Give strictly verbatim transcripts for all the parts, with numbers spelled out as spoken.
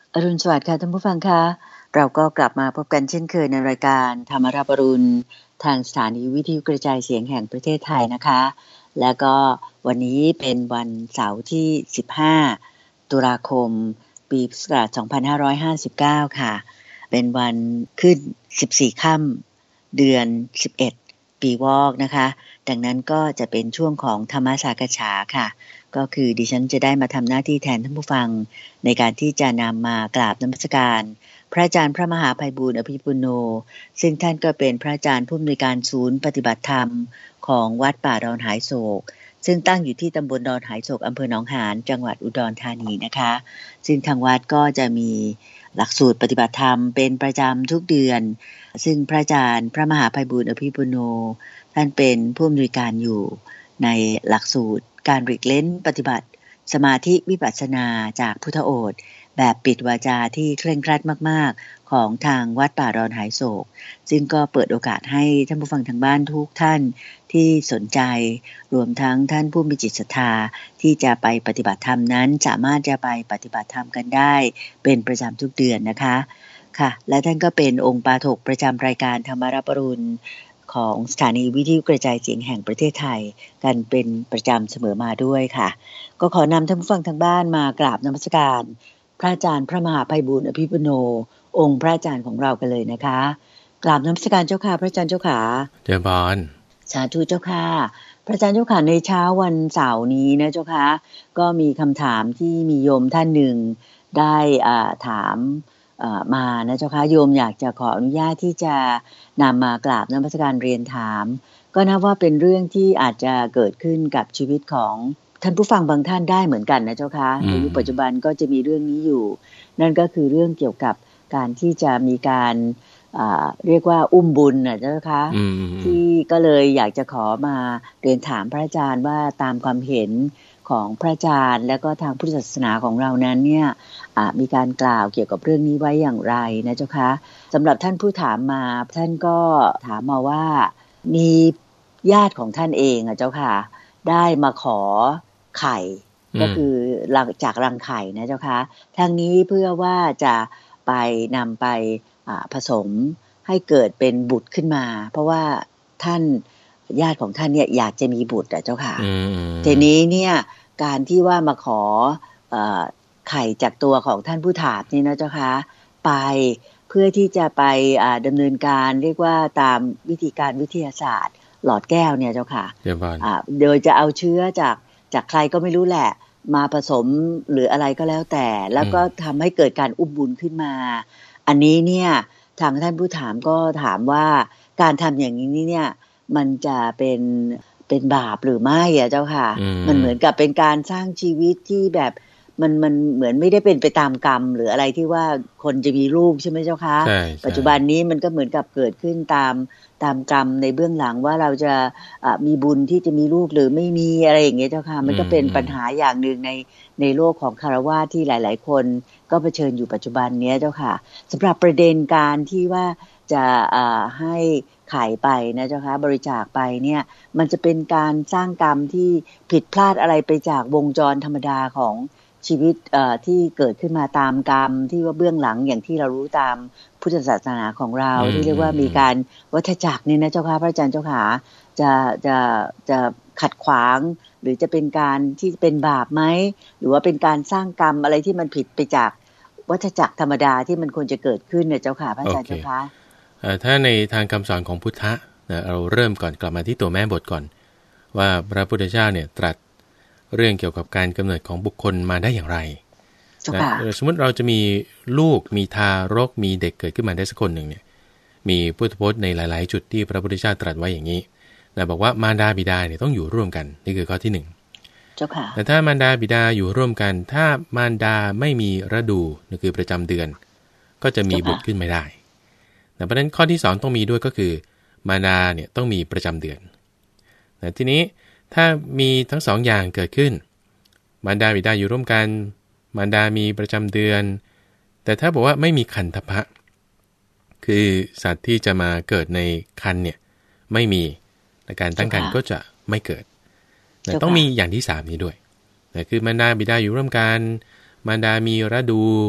อรุณสวัสดิ์ค่ะท่านผู้ฟังคะเราก็กลับมาพบกันเช่นเคยในรายการธรรมรับอรุณทางสถานีวิทยุกระจายเสียงแห่งประเทศไทยนะคะแล้วก็วันนี้เป็นวันเสาร์ที่สิบห้าตุลาคมปีพุทธศักราชสองพันห้าร้อยห้าสิบเก้าค่ะเป็นวันขึ้นสิบสี่ค่ำเดือนสิบเอ็ดปีวอกนะคะดังนั้นก็จะเป็นช่วงของธรรมสากฉาค่ะก็คือดิฉันจะได้มาทำหน้าที่แทนท่านผู้ฟังในการที่จะนำมากราบนมัสการพระอาจารย์พระมหาไพบูลย์อภิปุโนซึ่งท่านก็เป็นพระอาจารย์ผู้อำนวยการศูนย์ปฏิบัติธรรมของวัดป่าดอนหายโศกซึ่งตั้งอยู่ที่ตำบลดอนหายโศกอำเภอหนองหานจังหวัดอุดรธานีนะคะซึ่งทางวัดก็จะมีหลักสูตรปฏิบัติธรรมเป็นประจำทุกเดือนซึ่งพระอาจารย์พระมหาไพบูลย์อภิปุโนท่านเป็นผู้อำนวยการอยู่ในหลักสูตรการหลีกเล้นปฏิบัติสมาธิวิปัสสนาจากพุทธโอษฐ์แบบปิดวาจาที่เคร่งครัดมากๆของทางวัดป่าดอนหายโศกซึ่งก็เปิดโอกาสให้ท่านผู้ฟังทางบ้านทุกท่านที่สนใจรวมทั้งท่านผู้มีจิตศรัทธาที่จะไปปฏิบัติธรรมนั้นสามารถจะไปปฏิบัติธรรมกันได้เป็นประจำทุกเดือนนะคะค่ะและท่านก็เป็นองค์ปาฐกประจำรายการธรรมรับอรุณของสถานีวิทยุกระจายเสียงแห่งประเทศไทยกันเป็นประจำเสมอมาด้วยค่ะก็ขอนำท่านผู้ฟังทางบ้านมากราบนมัสการพระอาจารย์พระมหาไพบูลย์อภิปุโนองค์พระอาจารย์ของเรากันเลยนะคะกราบนมัสการเจ้าค่ะพระอาจารย์เจ้าค่ะเจริญพรสาธุเจ้าค่ะพระอาจารย์เจ้าค่ะในเช้าวันเสาร์นี้นะเจ้าค่ะก็มีคำถามที่มีโยมท่านหนึ่งได้อ่าถามมานะเจ้าค่ะโยมอยากจะขออนุญาตที่จะนำมากราบนมัสการเรียนถามก็นับว่าเป็นเรื่องที่อาจจะเกิดขึ้นกับชีวิตของท่านผู้ฟังบางท่านได้เหมือนกันนะเจ้าค่ะในยุคปัจจุบันก็จะมีเรื่องนี้อยู่นั่นก็คือเรื่องเกี่ยวกับการที่จะมีการเรียกว่าอุ้มบุญนะเจ้าค่ะที่ก็เลยอยากจะขอมาเรียนถามพระอาจารย์ว่าตามความเห็นของพระอาจารย์และก็ทางพุทธศาสนาของเรานั้นเนี่ยมีการกล่าวเกี่ยวกับเรื่องนี้ไว้อย่างไรนะเจ้าคะสำหรับท่านผู้ถามมาท่านก็ถามมาว่ามีญาติของท่านเองอ่ะเจ้าค่ะได้มาขอไข่ก็คือจากรังไข่นะเจ้าคะทั้งนี้เพื่อว่าจะไปนำไปผสมให้เกิดเป็นบุตรขึ้นมาเพราะว่าท่านญาติของท่านเนี่ยอยากจะมีบุตรอ่ะเจ้าค่ะทีนี้เนี่ยการที่ว่ามาขอไข่จากตัวของท่านผู้ถามนี่นะเจ้าค่ะไปเพื่อที่จะไปดำเนินการเรียกว่าตามวิธีการวิทยาศาสตร์หลอดแก้วเนี่ยเจ้าค่ะโดยจะเอาเชื้อจากจากใครก็ไม่รู้แหละมาผสมหรืออะไรก็แล้วแต่แล้วก็ทำให้เกิดการอุ้มบุญขึ้นมาอันนี้เนี่ยทางท่านผู้ถามก็ถามว่าการทำอย่างนี้เนี่ยมันจะเป็นเป็นบาปหรือไม่อ่ะเจ้าค่ะมันเหมือนกับเป็นการสร้างชีวิตที่แบบมันมันเหมือนไม่ได้เป็นไปตามกรรมหรืออะไรที่ว่าคนจะมีลูกใช่ไหมเจ้าคะปัจจุบันนี้มันก็เหมือนกับเกิดขึ้นตามตามกรรมในเบื้องหลังว่าเราจะมีบุญที่จะมีลูกหรือไม่มีอะไรอย่างเงี้ยเจ้าค่ะมันก็เป็นปัญหาอย่างหนึ่งในในโลกของคฤหัสถ์ที่หลายๆคนก็เผชิญอยู่ปัจจุบันนี้เจ้าค่ะสำหรับประเด็นการที่ว่าจะให้ขายไปนะเจ้าค่ะบริจาคไปเนี่ยมันจะเป็นการสร้างกรรมที่ผิดพลาดอะไรไปจากวงจรธรรมดาของชีวิตที่เกิดขึ้นมาตามกรรมที่ว่าเบื้องหลังอย่างที่เรารู้ตามพุทธศาสนาของเราที่เรียกว่ามีการวัฏจักรนี่นะเจ้าค่ะพระอาจารย์เจ้าค่ะจะจะจะขัดขวางหรือจะเป็นการที่เป็นบาปไหมหรือว่าเป็นการสร้างกรรมอะไรที่มันผิดไปจากวัฏจักรธรรมดาที่มันควรจะเกิดขึ้นเนี่ยเจ้าค่ะพระอาจารย์เจ้าค่ะถ้าในทางคำสอนของพุทธะเราเริ่มก่อนกลับมาที่ตัวแม่บทก่อนว่าพระพุทธเจ้าเนี่ยตรัสเรื่องเกี่ยวกับการกำเนิดของบุคคลมาได้อย่างไรนะสมมติเราจะมีลูกมีทารกมีเด็กเกิดขึ้นมาได้สักคนหนึ่งเนี่ยมีพุทธพจน์ในหลายๆจุดที่พระพุทธเจ้าตรัสไว้อย่างนี้นะบอกว่ามารดาบิดาเนี่ยต้องอยู่ร่วมกันนี่คือข้อที่หนึ่งแต่ถ้ามารดาบิดาอยู่ร่วมกันถ้ามารดาไม่มีฤดูนั่นคือประจำเดือนก็จะมีบุตรขึ้นไม่ได้แต่เพราะฉะนั้นข้อที่สองต้องมีด้วยก็คือมารดาเนี่ยต้องมีประจำเดือนแต่ทีนี้ถ้ามีทั้งสองอย่างเกิดขึ้นมารดาบิดาอยู่ร่วมกันมารดามีประจำเดือนแต่ถ้าบอกว่าไม่มีคันธพะคือสัตว์ที่จะมาเกิดในคันเนี่ยไม่มีในการตั้งครรภ์ก็จะไม่เกิดแต่ต้องมีอย่างที่สามนี้ด้วยแต่คือมารดาบิดาอยู่ร่วมกันมารดามีฤดู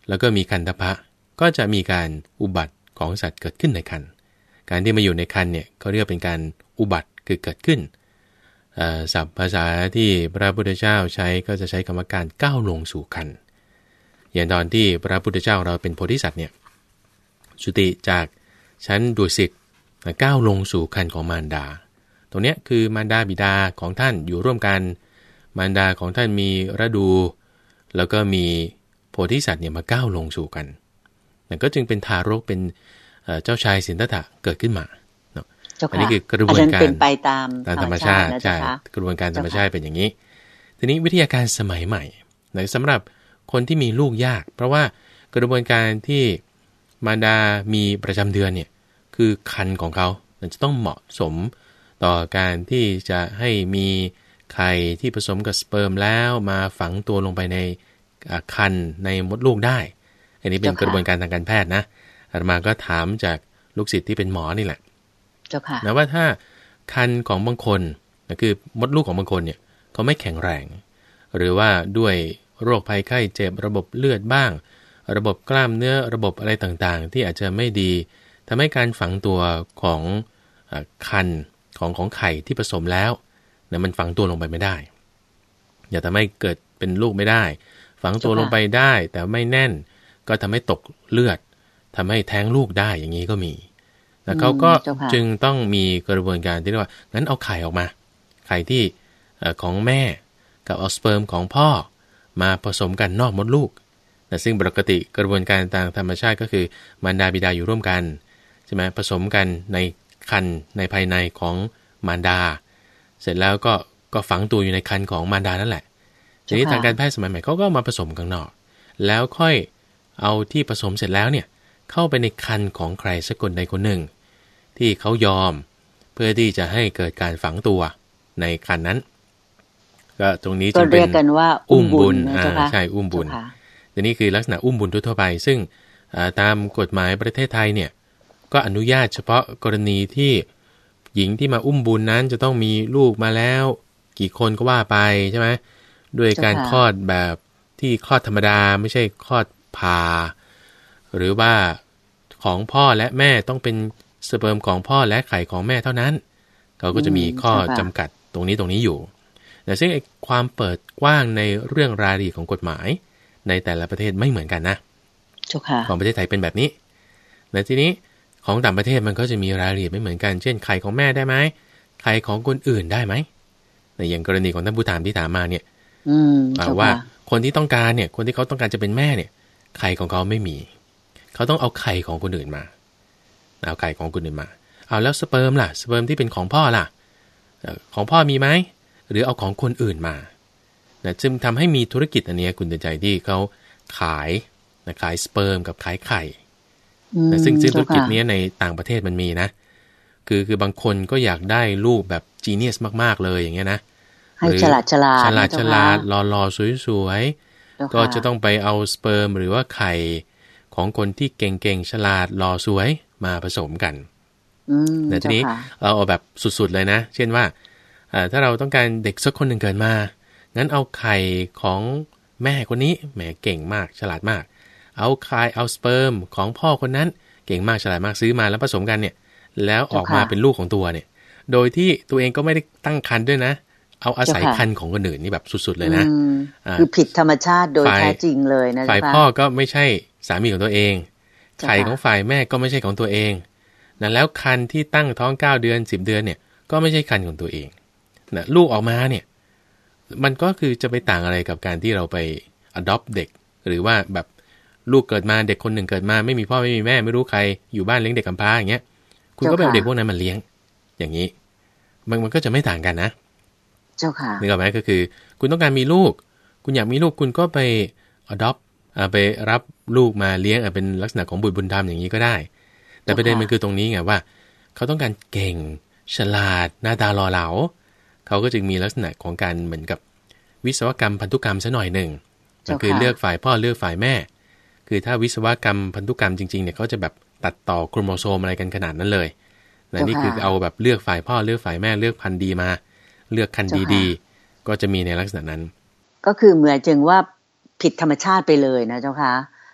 แล้วก็มีคันธพะก็จะมีการอุบัติของสัตว์เกิดขึ้นในครรภ์การที่มาอยู่ในครรภ์เนี่ยเขาเรียกเป็นการอุบัติคือเกิดขึ้นศัพท์ภาษาที่พระพุทธเจ้าใช้ก็จะใช้คำว่าการก้าวลงสู่ครรภ์อย่างตอนที่พระพุทธเจ้าเราเป็นโพธิสัตว์เนี่ยจุติจากชั้นดุสิตก้าวลงสู่ครรภ์ของมารดาตรงนี้คือมารดาบิดาของท่านอยู่ร่วมกันมารดาของท่านมีฤดูแล้วก็มีโพธิสัตว์เนี่ยมาก้าวลงสู่กันนั่นก็จึงเป็นทารกเป็นเจ้าชายสิทธัตถะเกิดขึ้นมาอันนี้คือกระบวนการไปตามตามธรรมชาติใช่กระบวนการธรรมชาติเป็นอย่างนี้ทีนี้วิทยาการสมัยใหม่สำหรับคนที่มีลูกยากเพราะว่ากระบวนการที่มารดามีประจำเดือนเนี่ยคือครรภ์ของเขาจะต้องเหมาะสมต่อการที่จะให้มีไข่ที่ผสมกับสเปิร์มแล้วมาฝังตัวลงไปในครรภ์ในมดลูกได้อันนี้เป็นกระบวนการทางการแพทย์นะอาตมาก็ถามจากลูกศิษย์ที่เป็นหมอนี่แหละนะว่าถ้าครรภ์ของบางคนนะคือมดลูกของบางคนเนี่ยเขาไม่แข็งแรงหรือว่าด้วยโรคภัยไข้เจ็บระบบเลือดบ้างระบบกล้ามเนื้อระบบอะไรต่างๆที่อาจจะไม่ดีทำให้การฝังตัวของครรภ์ของของไข่ที่ผสมแล้วนะมันฝังตัวลงไปไม่ได้อย่าทำให้เกิดเป็นลูกไม่ได้ฝังตัวลงไปได้แต่ไม่แน่นก็ทำให้ตกเลือดทำให้แท้งลูกได้อย่างนี้ก็มีแล้วเขาก็จึงต้องมีกระบวนการที่เรียกว่างั้นเอาไข่ออกมาไข่ที่ของแม่กับเอาสเปิร์มของพ่อมาผสมกันนอกมดลูกนะซึ่งปกติกระบวนการทางธรรมชาติก็คือมารดาบิดาอยู่ร่วมกันใช่ไหมผสมกันในครรภ์ในภายในของมารดาเสร็จแล้วก็ก็ฝังตัวอยู่ในครรภ์ของมารดานั่นแหละทีนี้ทางการแพทย์สมัยใหม่เขาก็มาผสมข้างนอกแล้วค่อยเอาที่ผสมเสร็จแล้วเนี่ยเข้าไปในครรภ์ของใครสักคนใดคนหนึ่งที่เขายอมเพื่อที่จะให้เกิดการฝังตัวในครรภ์นั้นก็ตรงนี้จะเป็นอุ้มบุญอ่าใช่อุ้มบุญทีนี้คือลักษณะอุ้มบุญทั่วไปซึ่งตามกฎหมายประเทศไทยเนี่ยก็อนุญาตเฉพาะกรณีที่หญิงที่มาอุ้มบุญนั้นจะต้องมีลูกมาแล้วกี่คนก็ว่าไปใช่ไหมด้วยการคลอดแบบที่คลอดธรรมดาไม่ใช่คลอดผ่าหรือว่าของพ่อและแม่ต้องเป็นสเปิร์มของพ่อและไข่ของแม่เท่านั้นเขาก็จะมีข้อจำกัดตรงนี้ตรงนี้อยู่แต่ซึ่งความเปิดกว้างในเรื่องรายละเอียดของกฎหมายในแต่ละประเทศไม่เหมือนกันนะของประเทศไทยเป็นแบบนี้แต่ทีนี้ของต่างประเทศมันก็จะมีรายละเอียดไม่เหมือนกันเช่นไข่ของแม่ได้ไหมไข่ของคนอื่นได้ไหมในอย่างกรณีของท่านผู้ถามที่ถามมาเนี่ยว่าคนที่ต้องการเนี่ยคนที่เขาต้องการจะเป็นแม่เนี่ยไข่ของเขาไม่มีเขาต้องเอาไข่ของคนอื่นมาเอาไข่ของคนอื่นมาเอาแล้วสเปิร์มล่ะสเปิร์มที่เป็นของพ่อล่ะของพ่อมีไหมหรือเอาของคนอื่นมานะจึงทำให้มีธุรกิจอันนี้คุณเตือนใจที่เขาขายนะขายสเปิร์มกับขายไข่นะซึ่งซึ่งธุรกิจนี้ในต่างประเทศมันมีนะคือคือบางคนก็อยากได้ลูกแบบจีเนียสมากๆเลยอย่างเงี้ยนะให้ฉลาดฉลาดฉลาดฉลาดหล่อๆสวยๆก็จะต้องไปเอาสเปิร์มหรือว่าไข่ของคนที่เก่งๆฉลาดหล่อสวยมาผสมกันแต่ทีนี้เราเอาแบบสุดๆเลยนะเช่นว่าถ้าเราต้องการเด็กสักคนหนึ่งเกิดมางั้นเอาไข่ของแม่คนนี้แหมเก่งมากฉลาดมากเอาไข่เอาสเปิร์มของพ่อคนนั้นเก่งมากฉลาดมากซื้อมาแล้วผสมกันเนี่ยแล้วออกมาเป็นลูกของตัวเนี่ยโดยที่ตัวเองก็ไม่ได้ตั้งครรภ์ด้วยนะเอาอาศัยครรภ์ของคนอื่นนี่แบบสุดๆเลยนะคือผิดธรรมชาติโดยแท้จริงเลยนะฝ่ายพ่อก็ไม่ใช่สามีของตัวเองไข่ของฝ่ายแม่ก็ไม่ใช่ของตัวเองนะแล้วครรภ์ที่ตั้งท้องเก้าเดือนสิบเดือนเนี่ยก็ไม่ใช่ครรภ์ของตัวเองนะลูกออกมาเนี่ยมันก็คือจะไปต่างอะไรกับการที่เราไป adopt เด็กหรือว่าแบบลูกเกิดมาเด็กคนหนึ่งเกิดมาไม่มีพ่อไม่มีแม่ไม่รู้ใครอยู่บ้านเลี้ยงเด็กกำพร้าอย่างเงี้ยคุณก็ไปเอาเด็กพวกนั้นมาเลี้ยงอย่างนี้มันมันก็จะไม่ต่างกันนะเจ้าค่ะนึกออกไหมก็คือคุณต้องการมีลูกคุณอยากมีลูกคุณก็ไป adopt อ่าไปรับลูกมาเลี้ยงเป็นลักษณะของบุตรบุญธรรมอย่างนี้ก็ได้แต่ประเด็นมันคือตรงนี้ไงว่าเขาต้องการเก่งฉลาดหน้าตาหล่อเหลาเขาก็จึงมีลักษณะของการเหมือนกับวิศวกรรมพันธุกรรมซะหน่อยหนึ่งก็คือเลือกฝ่ายพ่อเลือกฝ่ายแม่คือถ้าวิศวกรรมพันธุกรรมจริงๆเนี่ยเขาจะแบบตัดต่อโครโมโซมอะไรกันขนาดนั้นเลยนะนี่คือเอาแบบเลือกฝ่ายพ่อเลือกฝ่ายแม่เลือกพันธุ์ดีมาเลือกคันดีๆก็จะมีในลักษณะนั้นก็คือเหมือนจึงว่าผิดธรรมชาติไปเลยนะเจ้าค่ะ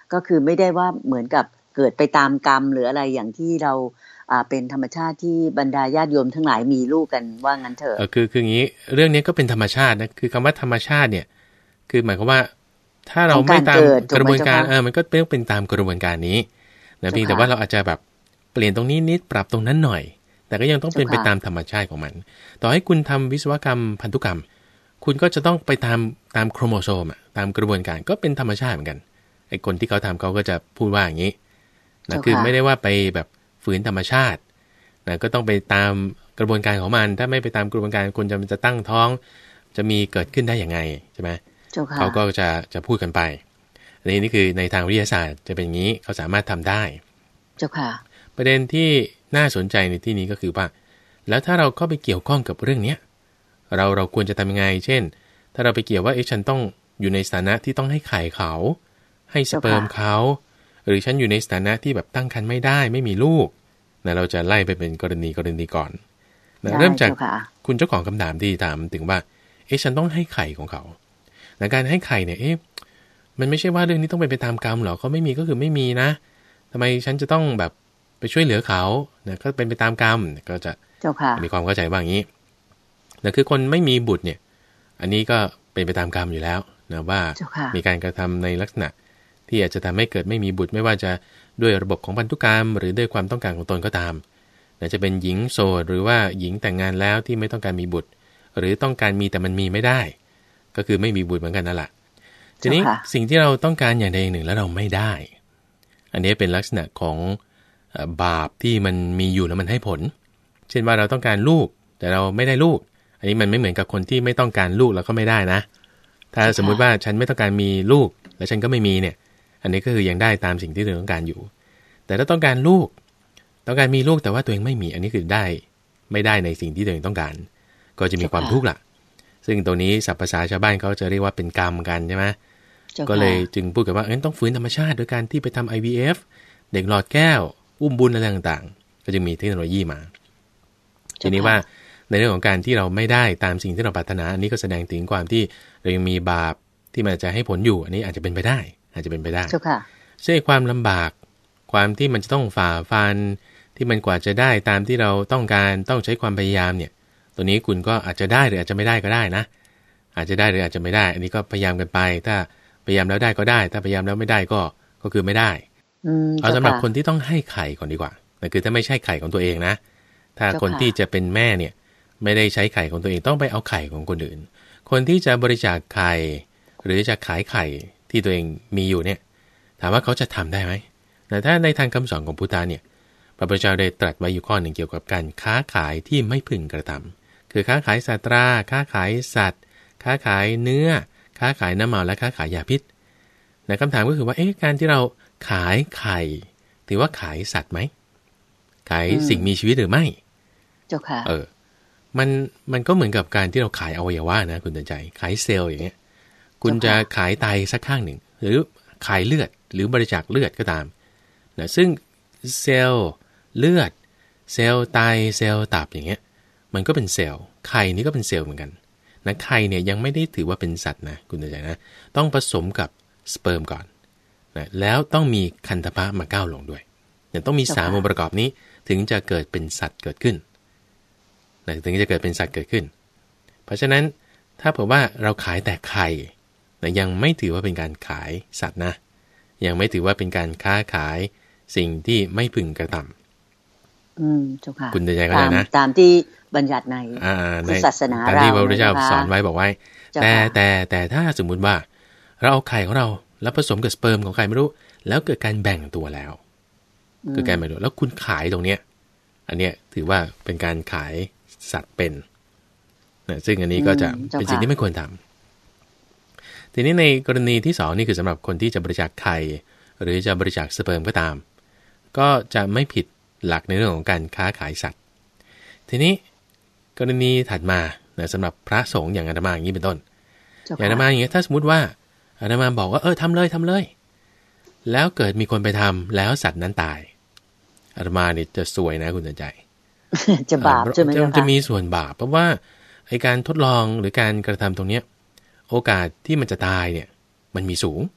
ก็คือไม่ได้ว่าเหมือนกับเกิดไปตามกรรมหรืออะไรอย่างที่เราอ่าเป็นธรรมชาติที่บรรดาญาติโยมทั้งหลายมีลูกกันว่างั้นเถอะเออคือคืออย่างนี้เรื่องนี้ก็เป็นธรรมชาตินะคือคำว่าธรรมชาติเนี่ยคือหมายความว่าถ้าเราไม่ตามกระบวนการเออมันก็ต้องเป็นตามกระบวนการนี้นะเพียงแต่ว่าเราอาจจะแบบเปลี่ยนตรงนี้นิดปรับตรงนั้นหน่อยแต่ก็ยังต้องเป็นไปตามธรรมชาติของมันต่อให้คุณทำวิศวกรรมพันธุกรรมคุณก็จะต้องไปตามตามโครโมโซมตามกระบวนการก็เป็นธรรมชาติเหมือนกันไอ้คนที่เขาทำเขาก็จะพูดว่าอย่างนี้นะคือไม่ได้ว่าไปแบบฝืนธรรมชาตินะก็ต้องไปตามกระบวนการของมันถ้าไม่ไปตามกระบวนการคุณจะมันจะตั้งท้องจะมีเกิดขึ้นได้อย่างไงใช่ไหมเขาก็จะจะพูดกันไปนี่นี่คือในทางวิทยาศาสตร์จะเป็นอย่างนี้เขาสามารถทำได้เจ้าค่ะประเด็นที่น่าสนใจในที่นี้ก็คือว่าแล้วถ้าเราเข้าไปเกี่ยวข้องกับเรื่องเนี้ยเราเราควรจะทำยังไงเช่นถ้าเราไปเกี่ยวว่าเอ๊ะฉันต้องอยู่ในสถานะที่ต้องให้ไข่เขาให้สเปิร์มเขาหรือฉันอยู่ในสถานะที่แบบตั้งครรภ์ไม่ได้ไม่มีลูกนะเราจะไล่ไปเป็นกรณีกรณีก่อนนะเริ่มจากคุณเจ้าของคำถามที่ถามถึงว่าเอ๊ะฉันต้องให้ไข่ของเขาในการให้ไข่เนี่ยเอ๊ะมันไม่ใช่ว่าเรื่องนี้ต้องเป็นไปตามกรรมหรอกเขาไม่มีก็คือไม่มีนะทำไมฉันจะต้องแบบไปช่วยเหลือเขาเนี่ยก็เป็นไปตามกรรมก็จะมีความเข้าใจว่าอย่างนี้นะคือคนไม่มีบุตรเนี่ยอันนี้ก็เป็นไปตามกรรมอยู่แล้วนะว่ามีการกระทำในลักษณะที่อาจจะทำให้เกิดไม่มีบุตรไม่ว่าจะด้วยระบบของพันธุกรรมหรือด้วยความต้องการของตนก็ตามนะจะเป็นหญิงโสดหรือว่าหญิงแต่งงานแล้วที่ไม่ต้องการมีบุตรหรือต้องการมีแต่มันมีไม่ได้ก็คือไม่มีบุตรเหมือนกันนั่นแหละทีนี้สิ่งที่เราต้องการอย่างใดอย่างหนึ่งแล้วเราไม่ได้อันนี้เป็นลักษณะของบาปที่มันมีอยู่แล้วมันให้ผลเช่นว่าเราต้องการลูกแต่เราไม่ได้ลูกอันนี้มันไม่เหมือนกับคนที่ไม่ต้องการลูกแล้วก็ไม่ได้นะถ้าสมมุติว่าฉันไม่ต้องการมีลูกแล้วฉันก็ไม่มีเนี่ยอันนี้ก็คือยังได้ตามสิ่งที่ตัวเองต้องการอยู่แต่ถ้าต้องการลูกต้องการมีลูกแต่ว่าตัวเองไม่มีอันนี้คือได้ไม่ได้ในสิ่งที่ตัวเองต้องการก็จะมีความทุกข์ล่ะซึ่งตัวนี้ศัพท์ภาษาชาวบ้านเขาจะเรียกว่าเป็นกรรมกันใช่ไหมก็เลยจึงพูดกันว่าเอ้ยต้องฝืนธรรมชาติโดยการที่ไปทำ ไอ วี เอฟ เด็กหลอดแก้วอุ้มบุญอะไรต่างๆก็จะมีเทคโนโลยีมาทีนี้ว่าในเรื่องของการที่เราไม่ได้ตามสิ่งที่เราปรารถนาอันนี้ก็แสดงถึงความที่เรายังมีบาปที่มันจะให้ผลอยู่อันนี้อาจจะเป็นไปได้อาจจะเป็นไปได้ซึ่งความลำบากความที่มันจะต้องฝ่าฟันที่มันกว่าจะได้ตามที่เราต้องการต้องใช้ความพยายามเนี่ยตัวนี้คุณก็อาจจะได้หรืออาจจะไม่ได้ก็ได้นะอาจจะได้หรืออาจจะไม่ได้อันนี้ก็พยายามกันไปถ้าพยายามแล้วได้ก็ได้ถ้าพยายามแล้วไม่ได้ก็ก็คือไม่ได้เอาสำหรับคนที่ต้องให้ไข่ก่อนดีกว่านั่นคือถ้าไม่ใช่ไข่ของตัวเองนะถ้าคนที่จะเป็นแม่เนี่ยไม่ได้ใช้ไข่ของตัวเองต้องไปเอาไข่ของคนอื่นคนที่จะบริจาคไข่หรือจะขายไข่ที่ตัวเองมีอยู่เนี่ยถามว่าเขาจะทำได้ไหมแต่ถ้าในทางคำสอนของพุทธะเนี่ยพระพุทธเจ้าได้ตรัสไว้อยู่ข้อหนึ่งเกี่ยวกับการค้าขายที่ไม่พึงกระทำคือค้าขายสัตราค้าขายสัตว์ค้าขายเนื้อค้าขายน้ำเมาและค้าขายยาพิษแต่คำถามก็คือว่าเอ๊ะการที่เราขายไข่ถือว่าขายสัตว์ไหมขายสิ่งมีชีวิตหรือไม่เจ้าค่ะเออมันมันก็เหมือนกับการที่เราขายอวัยวะนะคุณเตือนใจขายเซลล์อย่างเงี้ยคุณจะขายไตสักข้างหนึ่งหรือขายเลือดหรือบริจาคเลือดก็ตามนะซึ่งเซลล์เลือดเซลล์ไตเซลล์ตับอย่างเงี้ยมันก็เป็นเซลล์ไข่นี่ก็เป็นเซลล์เหมือนกันนะไข่เนี่ยยังไม่ได้ถือว่าเป็นสัตว์นะคุณเตือนใจนะต้องผสมกับสเปิร์มก่อนนะแล้วต้องมีคันธพะมาก้าวลงด้วยเนี่ยต้องมีสามองค์ประกอบนี้ถึงจะเกิดเป็นสัตว์เกิดขึ้นนะถึงจะเกิดเป็นสัตว์เกิดขึ้นเพราะฉะนั้นถ้าเผื่อว่าเราขายแต่ไข่นะยังไม่ถือว่าเป็นการขายสัตว์นะยังไม่ถือว่าเป็นการค้าขายสิ่งที่ไม่พึงกระทำอืมเจ้าค่ะคุณเตือนใจก็ได้นะตามที่บัญญัติในพุทธศาสนาเราตามที่พระพุทธเจ้าสอนไว้บอกไว้แต่แต่แต่ถ้าสมมุติว่าเราเอาไข่ของเราแล้วผสมกับสเปิร์มของใครไม่รู้แล้วเกิดการแบ่งตัวแล้วเกิดการแบ่งตัวแล้วคุณขายตรงเนี้ยอันเนี้ยถือว่าเป็นการขายสัตว์เป็นนะซึ่งอันนี้ก็จะเป็นสิ่งที่ไม่ควรทำทีนี้ในกรณีที่สองนี่คือสำหรับคนที่จะบริจาคไข่หรือจะบริจาคสเปิร์มก็ตามก็จะไม่ผิดหลักในเรื่องของการค้าขายสัตว์ทีนี้กรณีถัดมานะสำหรับพระสงฆ์อย่างอาตมาอย่างนี้เป็นต้นอย่างอาตมาอย่างนี้ถ้าสมมติว่าอาตมาบอกว่าเออทำเลยทำเลยแล้วเกิดมีคนไปทำแล้วสัตว์นั้นตายอาตมาเนี่ยจะซวยนะคุณเตือนใจจะบาปใช่ไหมคะจะมีส่วนบาปเพราะว่าไอการทดลองหรือการกระทำตรงเนี้ยโอกาสที่มันจะตายเนี่ยมันมีสูง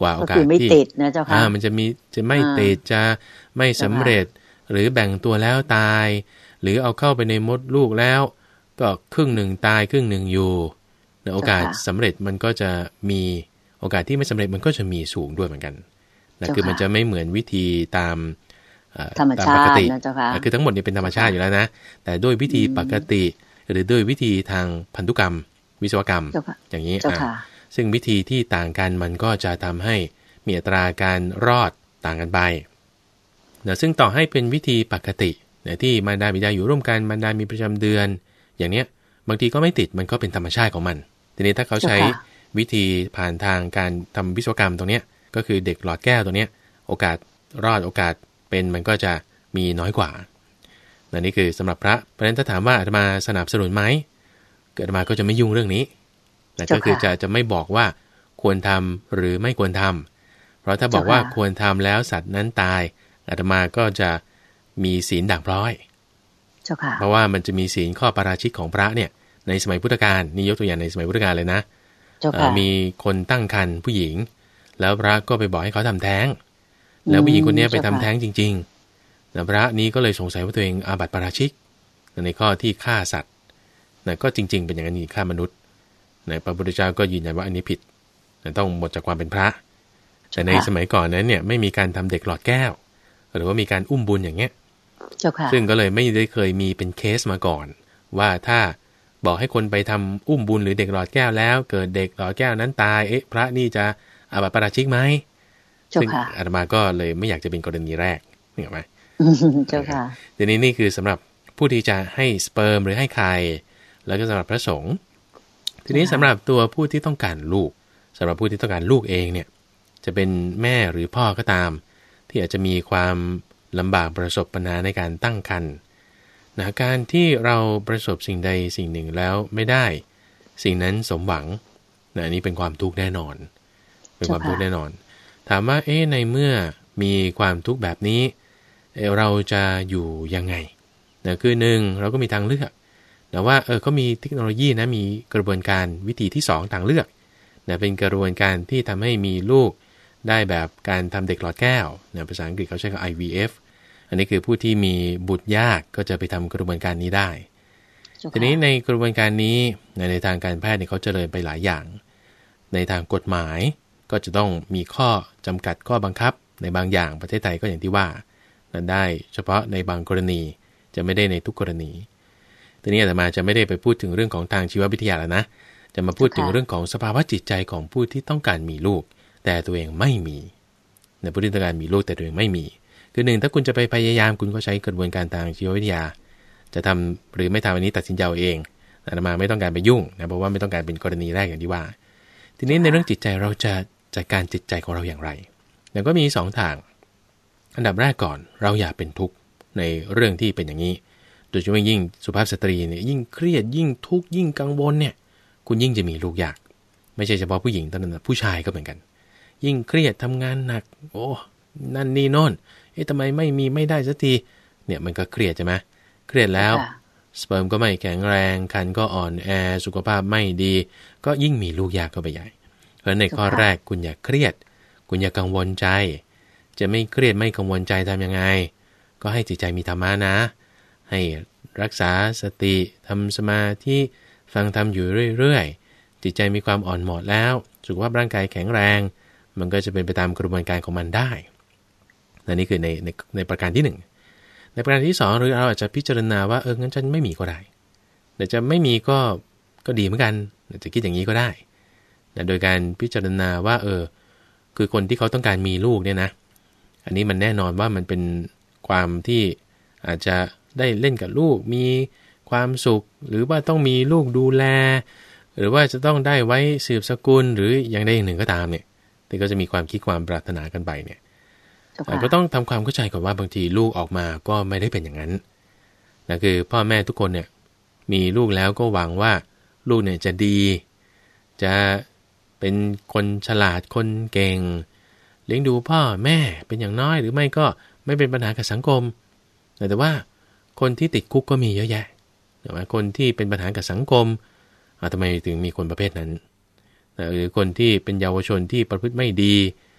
กว่าโอกาสที่อ่ามันจะมีจะไม่ติดจะไม่สำเร็จหรือแบ่งตัวแล้วตายหรือเอาเข้าไปในมดลูกแล้วก็ครึ่งหนึ่งตายครึ่งหนึ่งอยู่โอกาสสำเร็จมันก็จะมีโอกาสที่ไม่สำเร็จมันก็จะมีสูงด้วยเหมือนกันนะคือมันจะไม่เหมือนวิธีตามธรรมชาตินะเจ้าค่ะคือทั้งหมดนี้เป็นธรรมชาติอยู่แล้วนะแต่ด้วยวิธีปกติหรือด้วยวิธีทางพันธุกรรมวิศวกรรมอย่างนี้ซึ่งวิธีที่ต่างกันมันก็จะทำให้มีอัตราการรอดต่างกันไปนะซึ่งต่อให้เป็นวิธีปกตินะที่มารดาบิดาอยู่ร่วมกันมารดามีประจำเดือนอย่างเนี้ยบางทีก็ไม่ติดมันก็เป็นธรรมชาติของมันทีนี้ถ้าเขาใช้วิธีผ่านทางการทำวิศวกรรมตรงเนี้ยก็คือเด็กหลอดแก้วตัวเนี้ยโอกาสรอดโอกาสเป็นมันก็จะมีน้อยกว่านะนี่คือสำหรับพระเพราะฉะนั้นถ้าถามว่าอาตมาสนับสนุนไหมอาตมาก็จะไม่ยุ่งเรื่องนี้นะก็คือจะจะไม่บอกว่าควรทำหรือไม่ควรทำเพราะถ้าบอกว่าควรทำแล้วสัตว์นั้นตายอาตมาก็จะมีศีลด่างพร้อยเพราะว่ามันจะมีศีลข้อปาราชิกของพระเนี่ยในสมัยพุทธกาลนี่ยกตัวอย่างในสมัยพุทธกาลเลยนะมีคนตั้งครรภ์ผู้หญิงแล้วพระก็ไปบอกให้เขาทำแท้งแล้วผู้หญิงคนนี้ไปทำแท้งจริงๆนะพระนี้ก็เลยสงสัยว่าตัวเองอาบัติปาราชิกในข้อที่ฆ่าสัตว์นะก็จริงๆเป็นอย่างนี้ฆ่ามนุษย์นะพระพุทธเจ้าก็ยืนยันว่าอันนี้ผิดนะต้องหมดจากความเป็นพระแต่ในสมัยก่อนนั้นเนี่ยไม่มีการทำเด็กหลอดแก้วหรือว่ามีการอุ้มบุญอย่างเงี้ยซึ่งก็เลยไม่ได้เคยมีเป็นเคสมาก่อนว่าถ้าบอกให้คนไปทำอุ้มบุญหรือเด็กหลอดแก้วแล้วเกิดเด็กหลอดแก้วนั้นตายเอ๊ะพระนี่จะอาบัติปาราชิกไหมซึ่งอาตมาก็เลยไม่อยากจะเป็นกรณีแรกเห็นไหมเจ้าค่ะทีนี้นี่คือสำหรับผู้ที่จะให้สเปิร์มหรือให้ไข่แล้วก็สำหรับพระสงฆ์ทีนี้สำหรับตัวผู้ที่ต้องการลูกสำหรับผู้ที่ต้องการลูกเองเนี่ยจะเป็นแม่หรือพ่อก็ตามที่อาจจะมีความลำบากประสบปัญหาในการตั้งครรภ์นะการที่เราประสบสิ่งใดสิ่งหนึ่งแล้วไม่ได้สิ่งนั้นสมหวังนะนี่เป็นความทุกข์แน่นอนเป็นความทุกข์แน่นอนถามว่าเอ๊ะในเมื่อมีความทุกข์แบบนี้เราจะอยู่ยังไงนะคือหนึ่งเราก็มีทางเลือกแต่ว่าเออเขามีเทคโนโลยีนะมีกระบวนการวิธีที่สองทางเลือกนะเป็นกระบวนการที่ทำให้มีลูกได้แบบการทำเด็กหลอดแก้วนะภาษาอังกฤษเขาใช้คำ ไอ วี เอฟ อันนี้คือผู้ที่มีบุตรยากก็จะไปทำกระบวนการนี้ได้ ทีนี้ในกระบวนการนี้ในทางการแพทย์เนี่ยเขาเจริญไปหลายอย่างในทางกฎหมายก็จะต้องมีข้อจำกัดข้อบังคับในบางอย่างประเทศไทยก็อย่างที่ว่านั้นได้เฉพาะในบางกรณีจะไม่ได้ในทุกกรณีทีนี้อาตมาจะไม่ได้ไปพูดถึงเรื่องของทางชีววิทยาแล้วนะจะมาพูดถึงเรื่องของสภาวะจิตใจของผู้ที่ต้องการมีลูกแต่ตัวเองไม่มีในผู้ที่ต้องการมีลูกแต่ตัวเองไม่มีคือหนึ่งถ้าคุณจะไปพยายามคุณก็ใช้กระบวนการทางชีววิทยาจะทำหรือไม่ทำอันนี้ตัดสินใจเองอาตมาไม่ต้องการไปยุ่งนะเพราะว่าไม่ต้องการเป็นกรณีแรกอย่างที่ว่าทีนี้ในเรื่องจิตใจเราจะจัดการจิตใจของเราอย่างไรแล้วก็มีสองทางอันดับแรกก่อนเราอย่าเป็นทุกข์ในเรื่องที่เป็นอย่างนี้โดยเฉพาะยิ่งสุภาพสตรีเนี่ยยิ่งเครียดยิ่งทุกข์ยิ่งกังวลเนี่ยคุณยิ่งจะมีลูกยากไม่ใช่เฉพาะผู้หญิงเท่านั้นนะผู้ชายก็เหมือนกันยิ่งเครียดทำงานหนักโอ้นั่นนี่โน่นเอ๊ะทำไมไม่มีไม่ได้สักทีเนี่ยมันก็เครียดใช่ไหมเครียดแล้วสเปิร์มก็ไม่แข็งแรงคันก็อ่อนแอสุขภาพไม่ดีก็ยิ่งมีลูกยากเข้าไปใหญ่เพราะในข้อแรกคุณอย่าเครียดคุณอย่ากังวลใจจะไม่เครียดไม่กังวลใจทำยังไงก็ให้จิตใจมีธรรมะนะให้รักษาสติทำสมาธิฟังธรรมอยู่เรื่อยๆจิตใจมีความอ่อนเหมาะแล้วสุขภาพร่างกายแข็งแรงมันก็จะเป็นไปตามกระบวนการของมันได้และนี่คือในในในประการที่หนึ่งในประการที่สองหรือเราอาจจะพิจารณาว่าเอองั้นฉันไม่มีก็ได้แต่จะไม่มีก็ก็ดีเหมือนกันจะคิดอย่างนี้ก็ได้นะโดยการพิจารณาว่าเออคือคนที่เขาต้องการมีลูกเนี่ยนะอันนี้มันแน่นอนว่ามันเป็นความที่อาจจะได้เล่นกับลูกมีความสุขหรือว่าต้องมีลูกดูแลหรือว่าจะต้องได้ไว้สืบสกุลหรืออย่างใดอย่างหนึ่งก็ตามเนี่ยที่ก็จะมีความคิดความปรารถนากันไปเนี่ยก็ต้องทำความเข้าใจก่อนว่าบางทีลูกออกมาก็ไม่ได้เป็นอย่างนั้นนะคือพ่อแม่ทุกคนเนี่ยมีลูกแล้วก็หวังว่าลูกเนี่ยจะดีจะเป็นคนฉลาดคนเก่งเลี้ยงดูพ่อแม่เป็นอย่างน้อยหรือไม่ก็ไม่เป็นปัญหากับสังคมแต่ว่าคนที่ติดคุกก็มีเยอะแยะแต่ว่าคนที่เป็นปัญหากับสังคมทำไมถึงมีคนประเภทนั้นหรือคนที่เป็นเยาวชนที่ประพฤติไม่ดี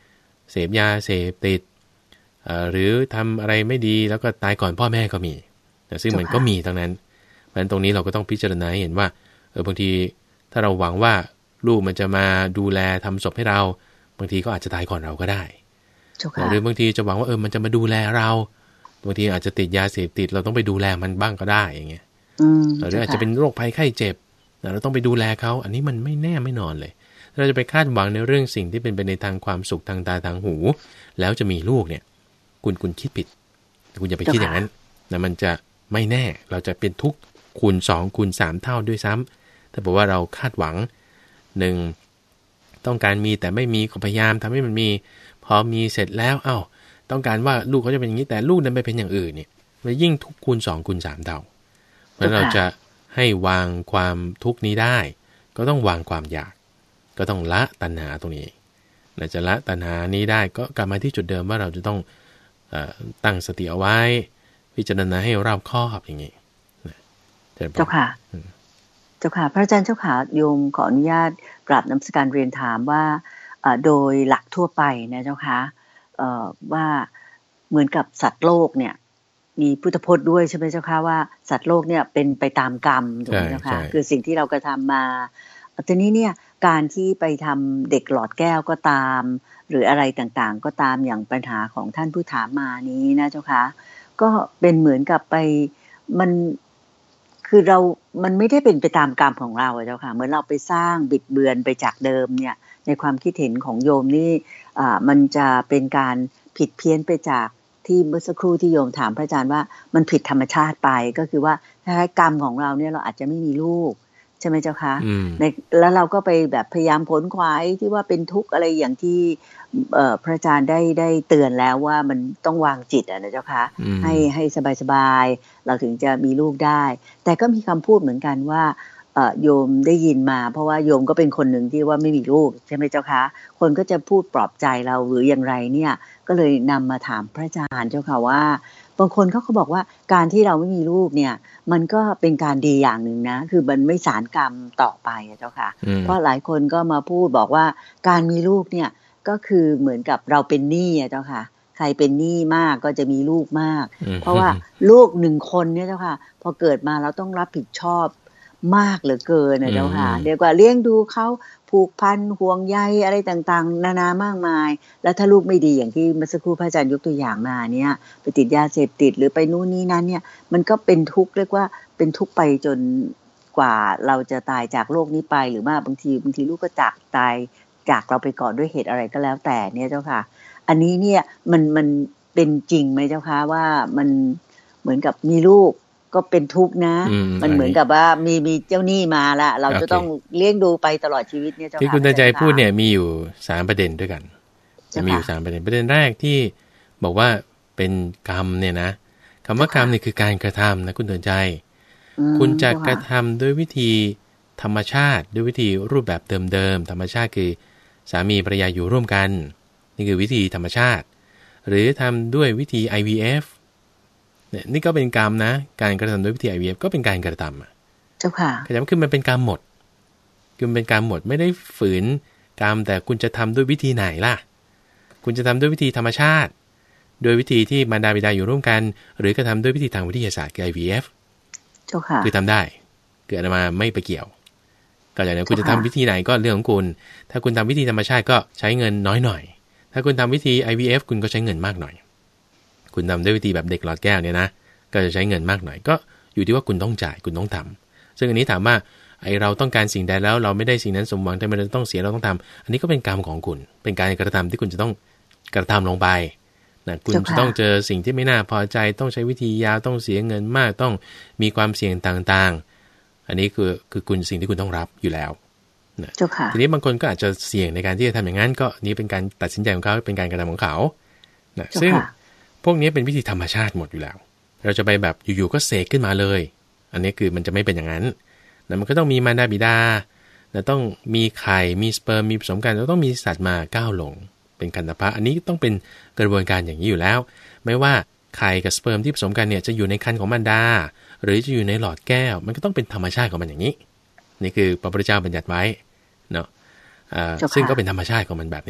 เสพยาเสพติดหรือทำอะไรไม่ดีแล้วก็ตายก่อนพ่อแม่ก็มีแต่ซึ่งมันก็มีทั้งนั้นเพราะฉะนั้นตรงนี้เราก็ต้องพิจารณาเห็นว่าเออบางทีถ้าเราหวังว่าลูกมันจะมาดูแลทำศพให้เราบางทีก็อาจจะตายก่อนเราก็ได้หรือบางทีจะหวังว่าเออมันจะมาดูแลเราบางทีอาจจะติดยาเสพติดเราต้องไปดูแลมันบ้างก็ได้อย่างเงี้ยหรืออาจจะเป็นโรคภัยไข้เจ็บเราต้องไปดูแลเขาอันนี้มันไม่แน่ไม่นอนเลยเราจะไปคาดหวังในเรื่องสิ่งที่เป็นไปในทางความสุขทางตาทางหูแล้วจะมีลูกเนี่ยคุณคุณคิดผิดคุณอย่าไปคิดอย่างนั้นนะมันจะไม่แน่เราจะเป็นทุกข์คูณสองคูณสามเท่าด้วยซ้ำถ้าบอกว่าเราคาดหวังหนึ่งต้องการมีแต่ไม่มีก็พยายามทำให้มันมีพอมีเสร็จแล้วเอ้าต้องการว่าลูกเขาจะเป็นอย่างนี้แต่ลูกนั้นไปเป็นอย่างอื่นเนี่ยมันยิ่งทุกข์คูณสองคูณสามเท่าเพราะเราจะให้วางความทุกข์นี้ได้ก็ต้องวางความอยากก็ต้องละตัณหาตรงนี้เราจะละตัณหานี้ได้ก็กลับมาที่จุดเดิมว่าเราจะต้องเอ่อตั้งสติเอาไว้พิจารณาให้รอบคอบอย่างนี้เจ้าค่ะเจ้าค่ะพระอาจารย์เจ้าค่ะโยมขออนุญาตกราบนมัสการเรียนถามว่าโดยหลักทั่วไปนะเจ้าค่ะว่าเหมือนกับสัตว์โลกเนี่ยมีพุทธพจน์ด้วยใช่ไหมเจ้าค่ะว่าสัตว์โลกเนี่ยเป็นไปตามกรรมถูกไหมเจ้าค่ะคือสิ่งที่เรากระทำมาทีนี้เนี่ยการที่ไปทำเด็กหลอดแก้วก็ตามหรืออะไรต่างๆก็ตามอย่างปัญหาของท่านผู้ถามมานี้นะเจ้าค่ะก็เป็นเหมือนกับไปมันคือเรามันไม่ได้เป็นไปตามกรรมของเราเจ้าค่ะเหมือนเราไปสร้างบิดเบือนไปจากเดิมเนี่ยในความคิดเห็นของโยมนี่อ่ามันจะเป็นการผิดเพี้ยนไปจากที่เมื่อสักครู่ที่โยมถามพระอาจารย์ว่ามันผิดธรรมชาติไปก็คือว่าถ้ากรรมของเราเนี่ยเราอาจจะไม่มีลูกใช่ไหมเจ้าคะในแล้วเราก็ไปแบบพยายามผลขวายที่ว่าเป็นทุกข์อะไรอย่างที่พระอาจารย์ได้ได้เตือนแล้วว่ามันต้องวางจิตนะเจ้าคะให้ให้สบายๆเราถึงจะมีลูกได้แต่ก็มีคำพูดเหมือนกันว่าโยมได้ยินมาเพราะว่าโยมก็เป็นคนหนึ่งที่ว่าไม่มีลูกใช่ไหมเจ้าคะคนก็จะพูดปลอบใจเราหรืออย่างไรเนี่ยก็เลยนำมาถามพระอาจารย์เจ้าค่ะว่าบางคนเขาก็บอกว่าการที่เราไม่มีลูกเนี่ยมันก็เป็นการดีอย่างหนึ่งนะคือมันไม่สานกรรมต่อไปเจ้าค่ะเพราะหลายคนก็มาพูดบอกว่าการมีลูกเนี่ยก็คือเหมือนกับเราเป็นหนี้เจ้าค่ะใครเป็นหนี้มากก็จะมีลูกมากเพราะว่าลูกหนึ่งคนเนี่ยเจ้าค่ะพอเกิดมาเราต้องรับผิดชอบมากเหลือเกินนะเจ้าค่ะเรียกว่าเลี้ยงดูเขาผูกพันห่วงใยอะไรต่างๆนานามากมายแล้วถ้าลูกไม่ดีอย่างที่เมื่อสักครู่พระอาจารย์ยกตัวอย่างมาเนี่ยไปติดยาเสพติดหรือไปนู่นนี่นั่นเนี่ยมันก็เป็นทุกข์เรียกว่าเป็นทุกข์ไปจนกว่าเราจะตายจากโลกนี้ไปหรือว่าบางทีบางทีลูกก็จากตายจากเราไปก่อนด้วยเหตุอะไรก็แล้วแต่เนี่ยเจ้าค่ะอันนี้เนี่ยมันมันเป็นจริงไหมเจ้าค่ะว่ามันเหมือนกับมีลูกก็เป็นทุกข์นะมันเหมือนกับว่ามีมีเจ้าหนี้มาละเราจะต้องเลี้ยงดูไปตลอดชีวิตเนี่ยเจ้าค่ะที่คุณตาใจพูดเนี่ยมีอยู่สามประเด็นด้วยกันจะมีอยู่สามประเด็นประเด็นแรกที่บอกว่าเป็นกรรมเนี่ยนะคำว่ากรรมเนี่ยคือการกระทำนะคุณตาใจคุณจะกระทำด้วยวิธีธรรมชาติด้วยวิธีรูปแบบเดิมๆธรรมชาติคือสามีภรรยาอยู่ร่วมกันนี่คือวิธีธรรมชาติหรือทำด้วยวิธี ไอ วี เอฟ เนี่ยนี่ก็เป็นกรรมนะการกระทำด้วยวิธี ไอ วี เอฟ ก็เป็นการกระทำอ่ะเจ้าค่ะขยันคือมันเป็นกรรมหมดคือมันเป็นกรรมหมดไม่ได้ฝืนกรรมแต่คุณจะทำด้วยวิธีไหนล่ะคุณจะทำด้วยวิธีธรรมชาติโดยวิธีที่มารดาบิดาอยู่ร่วมกันหรือกระทำด้วยวิธีทางวิทยาศาสตร์คือ ไอ วี เอฟเจ้าค่ะคือทำได้เกิดมาไม่ไปเกี่ยวก็อย่างนั้นคุณจะทำวิธีไหนก็เรื่องของคุณถ้าคุณทำวิธีธรรมชาติก็ใช้เงินน้อยหน่อยถ้าคุณทำวิธี ไอ วี เอฟ คุณก็ใช้เงินมากหน่อยคุณทำด้วยวิธีแบบเด็กหลอดแก้วเนี่ยนะก็จะใช้เงินมากหน่อยก็อยู่ที่ว่าคุณต้องจ่ายคุณต้องทำซึ่งอันนี้ถามว่าไอเราต้องการสิ่งใดแล้วเราไม่ได้สิ่งนั้นสมหวังแต่มันต้องเสียเราต้องทำอันนี้ก็เป็นกรรมของคุณเป็นการกระทำที่คุณจะต้องกระทำลงไปนะคุณจะต้องเจอสิ่งที่ไม่น่าพอใจต้องใช้วิธียาวต้องเสียเงินมากต้องมีความเสี่ยงต่างๆอันนี้คือคือคุณสิ่งที่คุณต้องรับอยู่แล้วนะทีนี้บางคนก็อาจจะเสี่ยงในการที่จะทำอย่างนั้นก็นี้เป็นการตัดสินใจของเขาเป็นการกระทำของเขานะซึ่งพวกนี้เป็นวิธีธรรมชาติหมดอยู่แล้วเราจะไปแบบอยู่ๆก็เสกขึ้นมาเลยอันนี้คือมันจะไม่เป็นอย่างนั้นนะมันก็ต้องมีมารดาบิดานะต้องมีไข่มีสเปิร์มมีผสมกันแล้วต้องมีสัตว์มาก้าวหลงเป็นขันธพะอันนี้ต้องเป็นกระบวนการอย่างนี้อยู่แล้วไม่ว่าไข่กับสเปิร์มที่ผสมกันเนี่ยจะอยู่ในครรภ์ของมารดาหรือจะอยู่ในหลอดแก้วมันก็ต้องเป็นธรรมชาติของมันอย่างนี้นี่คือพระพุทธเจ้าบัญญัติไว้เนาะซึ่งก็เป็นธรรมชาติของมันแบบนี้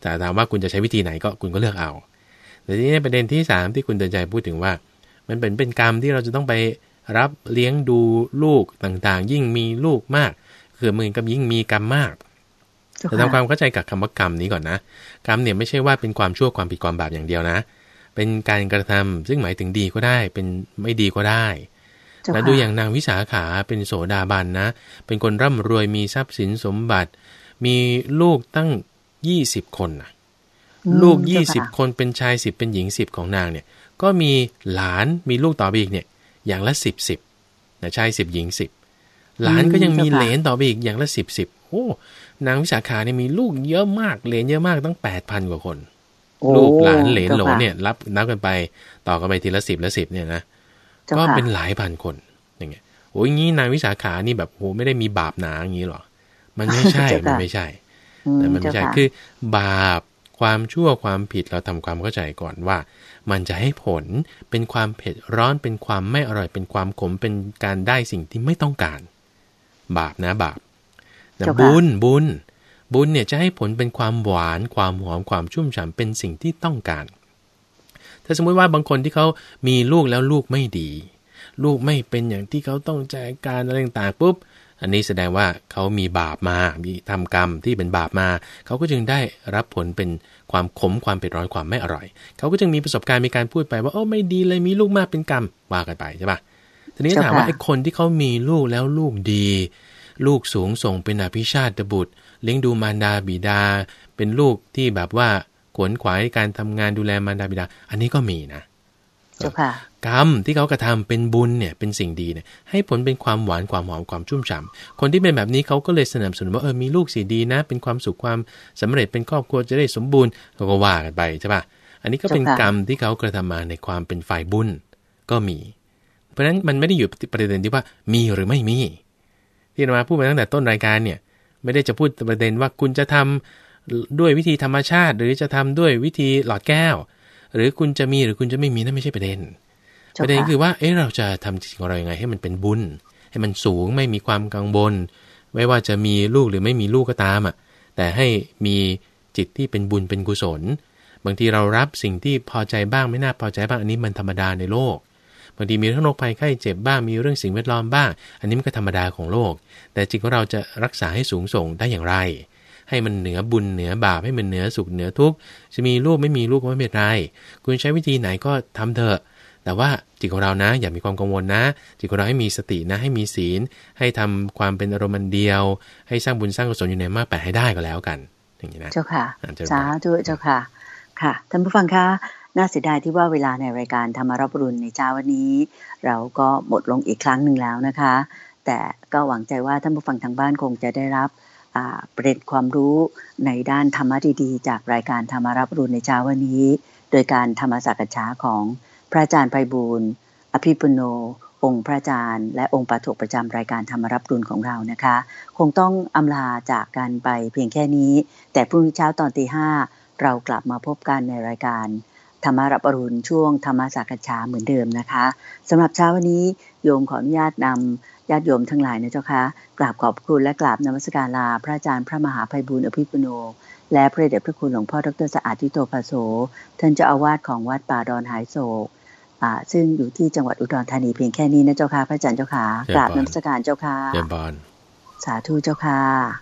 แต่ถามว่าคุณจะใช้วิธีไหนก็คุณก็เลือกเอาแต่ทีนี้ประเด็นที่สามที่คุณเตือนใจพูดถึงว่ามันเป็นเป็นกรรมที่เราจะต้องไปรับเลี้ยงดูลูกต่างๆยิ่งมีลูกมากคือมือกับยิ่งมีกรรมมากแต่ทำความเข้าใจกับคำว่ากรรมนี้ก่อนนะกรรมเนี่ยไม่ใช่ว่าเป็นความชั่วความผิดความบาปอย่างเดียวนะเป็นการกระทำซึ่งหมายถึงดีก็ได้เป็นไม่ดีก็ได้แล้วดูอย่างนางวิสาขาเป็นโสดาบันนะเป็นคนร่ำรวยมีทรัพย์สินสมบัติมีลูกตั้งยี่สิบคนนะลูกยี่สิบคนเป็นชายสิบเป็นหญิงสิบของนางเนี่ยก็มีหลานมีลูกต่อไปอีกเนี่ยอย่างละสิบสิบนะชายสิบหญิงสิบหลานก็ยังมีเหลนต่อไปอีกอย่างละสิบสิบโอ้นางวิสาขาเนี่ยมีลูกเยอะมากเหลนเยอะมากตั้งแปดพันกว่าคนลูกหลานเหลนโหลเนี่ยรับนับกันไปต่อกันไปทีละสิบละสิบเนี่ยนะก็เป็นหลายพันคนอย่างเงี้ยโอ้ยงี้นางวิสาขานี่แบบโหไม่ได้มีบาปหนาอย่างนี้หรอมันไม่ใช่มันไม่ใช่แต่มันไม่ใช่คือบาปความชั่วความผิดเราทำความเข้าใจก่อนว่ามันจะให้ผลเป็นความเผ็ดร้อนเป็นความไม่อร่อยเป็นความขมเป็นการได้สิ่งที่ไม่ต้องการบาปนะบาปแต่บุญบุญบุญเนี่ยจะให้ผลเป็นความหวานความหอมความชุ่มฉ่ำเป็นสิ่งที่ต้องการถ้าสมมติว่าบางคนที่เขามีลูกแล้วลูกไม่ดีลูกไม่เป็นอย่างที่เขาต้องจัดการอะไรต่างๆปุ๊บอันนี้แสดงว่าเขามีบาปมามีทำกรรมที่เป็นบาปมาเขาก็จึงได้รับผลเป็นความขมความเผ็ดร้อนความไม่อร่อยเขาก็จึงมีประสบการณ์มีการพูดไปว่าโอ้ไม่ดีเลยมีลูกมากเป็นกรรมว่ากันไปใช่ป่ะทีนี้ถามว่าไอ้คนที่เขามีลูกแล้วลูกดีลูกสูงส่งเป็นอภิชาติบุตรเลี้ยงดูมารดาบิดาเป็นลูกที่แบบว่าขวนขวายการทำงานดูแลมารดาบิดาอันนี้ก็มีนะกรรมที่เขากระทำเป็นบุญเนี่ยเป็นสิ่งดีเนี่ยให้ผลเป็นความหวานความหอมความชุ่มฉ่ำคนที่เป็นแบบนี้เขาก็เลยสนับสนุนว่าเออมีลูกสิดีนะเป็นความสุขความสำเร็จเป็นครอบครัวจะได้สมบูรณ์เขาก็ว่ากันไปใช่ป่ะอันนี้ก็เป็นกรรมที่เขากระทำมาในความเป็นฝ่ายบุญก็มีเพราะฉะนั้นมันไม่ได้อยู่ประเด็นที่ว่ามีหรือไม่มีที่เรามาพูดมาตั้งแต่ต้นรายการเนี่ยไม่ได้จะพูดประเด็นว่าคุณจะทำด้วยวิธีธรรมชาติหรือจะทำด้วยวิธีหลอดแก้วหรือคุณจะมีหรือคุณจะไม่มีนั่นไม่ใช่ประเด็นประเด็นคือว่าเอ๊ะเราจะทำสิ่งของเรายังไงให้มันเป็นบุญให้มันสูงไม่มีความกังวลไม่ว่าจะมีลูกหรือไม่มีลูกก็ตามอ่ะแต่ให้มีจิตที่เป็นบุญเป็นกุศลบางทีเรารับสิ่งที่พอใจบ้างไม่น่าพอใจบ้างอันนี้มันธรรมดาในโลกบางทีมีเรื่องโรคภัยไข้เจ็บบ้างมีเรื่องสิ่งแวดล้อมบ้างอันนี้มันก็ธรรมดาของโลกแต่จิตของเราจะรักษาให้สูงส่งได้อย่างไรให้มันเหนือบุญเหนือบาปให้มันเหนือสุขเหนือทุกข์จะมีลูกไม่มีลูกก็ไม่เป็นไรคุณใช้วิธีไหนก็ทำเถอะแต่ว่าจิตของเรานะอย่ามีความกังวลนะจิตของเราให้มีสตินะให้มีศีลให้ทำความเป็นอารมณ์เดียวให้สร้างบุญสร้างกุศลอยู่ในมากแปดให้ได้ก็แล้วกันอย่างนี้นะเจ้าค่ะสาธุเจ้าค่ะค่ะท่านผู้ฟังคะน่าเสียดายที่ว่าเวลาในรายการธรรมรับอรุณในเช้าวันนี้เราก็หมดลงอีกครั้งหนึ่งแล้วนะคะแต่ก็หวังใจว่าท่านผู้ฟังทางบ้านคงจะได้รับประเด็นความรู้ในด้านธรรมะดีๆจากรายการธรรมรับอรุณในเช้าวันนี้โดยการธรรมสักษาของพระอาจารย์ไพบูลย์อภิปุโนองค์พระอาจารย์และองค์ปาฐกประจำรายการธรรมรับอรุณของเรานะคะคงต้องอำลาจากกันไปเพียงแค่นี้แต่พรุ่งนี้เช้าตอนตีห้าเรากลับมาพบกันในรายการธรรมรับอรุณช่วงธรรมสักษาเหมือนเดิมนะคะสำหรับเช้าวันนี้โยมขออนุญาตนำญาติโยมทั้งหลายนะเจ้าค่ะกราบขอบคุณและกราบนมัสการลาพระอาจารย์พระมหาไพบูลย์อภิปุโนและพระเดชพระคุณหลวงพ่อดร.สะอาดทิโตภโสท่านเจ้าอาวาสของวัดป่าดอนหายโศกซึ่งอยู่ที่จังหวัดอุดรธานีเพียงแค่นี้นะเจ้าค่ะพระอาจารย์เจ้าค่ะกราบนมัสการเจ้าค่ะสาธุเจ้าค่ะ